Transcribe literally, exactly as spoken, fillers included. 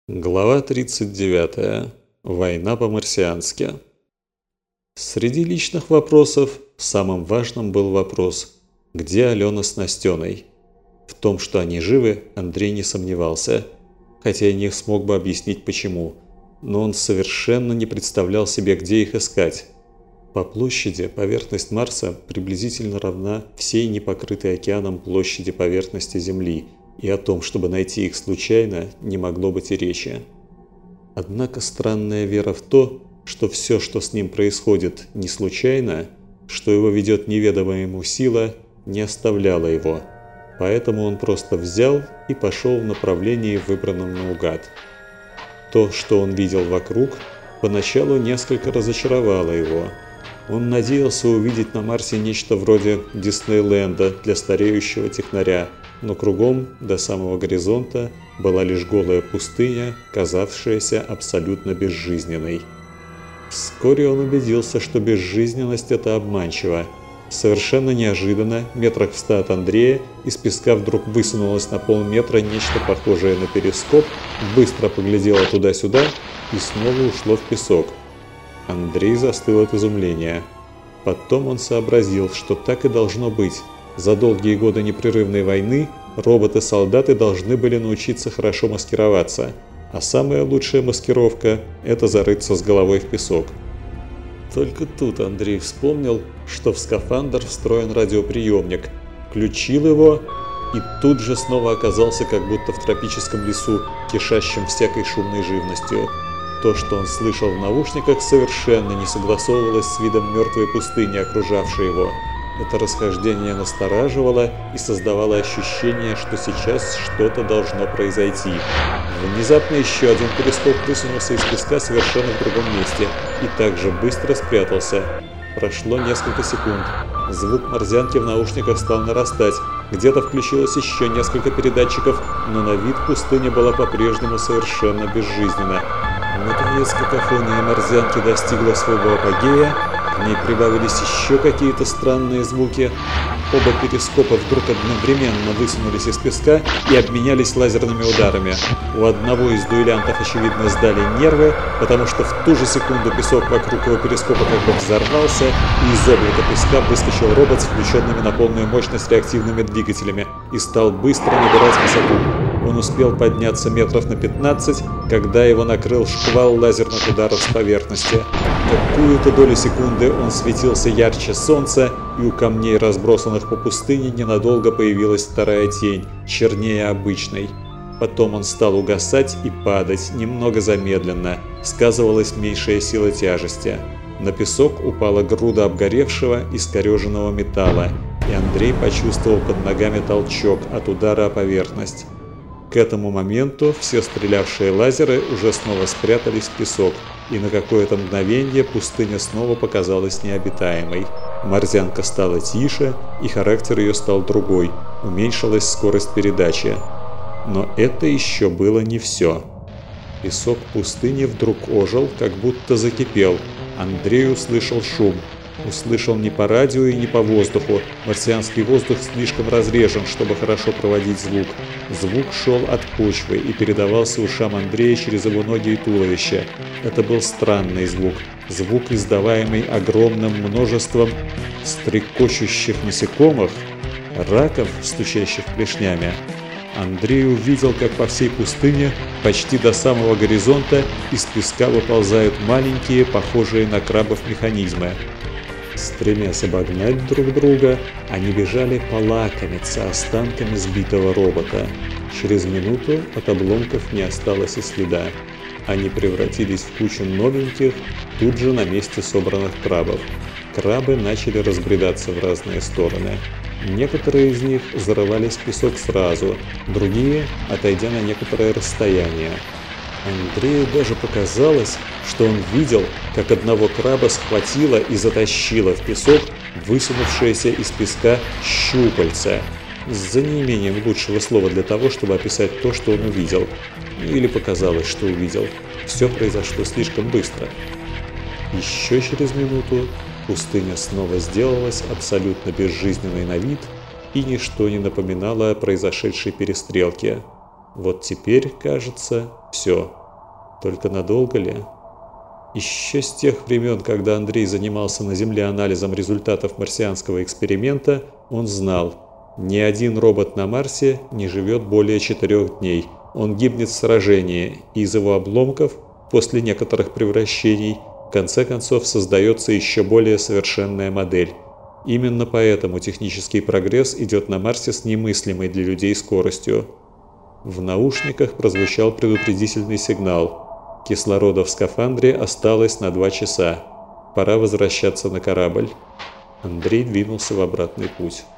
Глава тридцать девятая. Война по-марсиански. Среди личных вопросов самым важным был вопрос, где Алена с Настеной. В том, что они живы, Андрей не сомневался, хотя и не смог бы объяснить почему, но он совершенно не представлял себе, где их искать. По площади поверхность Марса приблизительно равна всей непокрытой океаном площади поверхности Земли, и о том, чтобы найти их случайно, не могло быть и речи. Однако странная вера в то, что все, что с ним происходит, не случайно, что его ведет неведомая ему сила, не оставляла его. Поэтому он просто взял и пошел в направлении, выбранном наугад. То, что он видел вокруг, поначалу несколько разочаровало его. Он надеялся увидеть на Марсе нечто вроде Диснейленда для стареющего технаря, но кругом, до самого горизонта, была лишь голая пустыня, казавшаяся абсолютно безжизненной. Вскоре он убедился, что безжизненность – это обманчиво. Совершенно неожиданно, метрах в ста от Андрея, из песка вдруг высунулось на полметра нечто похожее на перископ, быстро поглядело туда-сюда и снова ушло в песок. Андрей застыл от изумления. Потом он сообразил, что так и должно быть. За долгие годы непрерывной войны роботы-солдаты должны были научиться хорошо маскироваться, а самая лучшая маскировка – это зарыться с головой в песок. Только тут Андрей вспомнил, что в скафандр встроен радиоприемник, включил его и тут же снова оказался как будто в тропическом лесу, кишащем всякой шумной живностью. То, что он слышал в наушниках, совершенно не согласовывалось с видом мертвой пустыни, окружавшей его. Это расхождение настораживало и создавало ощущение, что сейчас что-то должно произойти. Внезапно еще один перископ высунулся из песка совершенно в другом месте и также быстро спрятался. Прошло несколько секунд. Звук морзянки в наушниках стал нарастать. Где-то включилось еще несколько передатчиков, но на вид пустыня была по-прежнему совершенно безжизненна. Наконец какофония морзянки достигла своего апогея. К ней прибавились еще какие-то странные звуки. Оба перископа вдруг одновременно высунулись из песка и обменялись лазерными ударами. У одного из дуэлянтов, очевидно, сдали нервы, потому что в ту же секунду песок вокруг его перископа как бы взорвался, и из облака песка выскочил робот с включенными на полную мощность реактивными двигателями и стал быстро набирать высоту. Он успел подняться метров на пятнадцать, когда его накрыл шквал лазерных ударов с поверхности. Какую-то долю секунды он светился ярче солнца, и у камней, разбросанных по пустыне, ненадолго появилась вторая тень, чернее обычной. Потом он стал угасать и падать, немного замедленно, сказывалась меньшая сила тяжести. На песок упала груда обгоревшего, искореженного металла, и Андрей почувствовал под ногами толчок от удара о поверхность. К этому моменту все стрелявшие лазеры уже снова спрятались в песок, и на какое-то мгновение пустыня снова показалась необитаемой. Морзянка стала тише, и характер ее стал другой, уменьшилась скорость передачи. Но это еще было не все. Песок пустыни вдруг ожил, как будто закипел. Андрей услышал шум. Услышал не по радио и не по воздуху. Марсианский воздух слишком разрежен, чтобы хорошо проводить звук. Звук шел от почвы и передавался ушам Андрея через его ноги и туловище. Это был странный звук. Звук, издаваемый огромным множеством стрекочущих насекомых, раков, стучащих клешнями. Андрей увидел, как по всей пустыне, почти до самого горизонта, из песка выползают маленькие, похожие на крабов механизмы. Стремясь обогнать друг друга, они бежали полакомиться останками сбитого робота. Через минуту от обломков не осталось и следа. Они превратились в кучу новеньких, тут же на месте собранных крабов. Крабы начали разбредаться в разные стороны. Некоторые из них зарывались в песок сразу, другие – отойдя на некоторое расстояние. Андрею даже показалось, что он видел, как одного краба схватило и затащило в песок высунувшееся из песка щупальца, за неимением лучшего слова для того, чтобы описать то, что он увидел. Или показалось, что увидел. Все произошло слишком быстро. Еще через минуту пустыня снова сделалась абсолютно безжизненной на вид, и ничто не напоминало о произошедшей перестрелке. Вот теперь, кажется, все. Только надолго ли? Еще с тех времен, когда Андрей занимался на Земле анализом результатов марсианского эксперимента, он знал, ни один робот на Марсе не живет более четырех дней. Он гибнет в сражении, и из его обломков, после некоторых превращений, в конце концов создается еще более совершенная модель. Именно поэтому технический прогресс идет на Марсе с немыслимой для людей скоростью. В наушниках прозвучал предупредительный сигнал. Кислорода в скафандре осталось на два часа. Пора возвращаться на корабль. Андрей двинулся в обратный путь.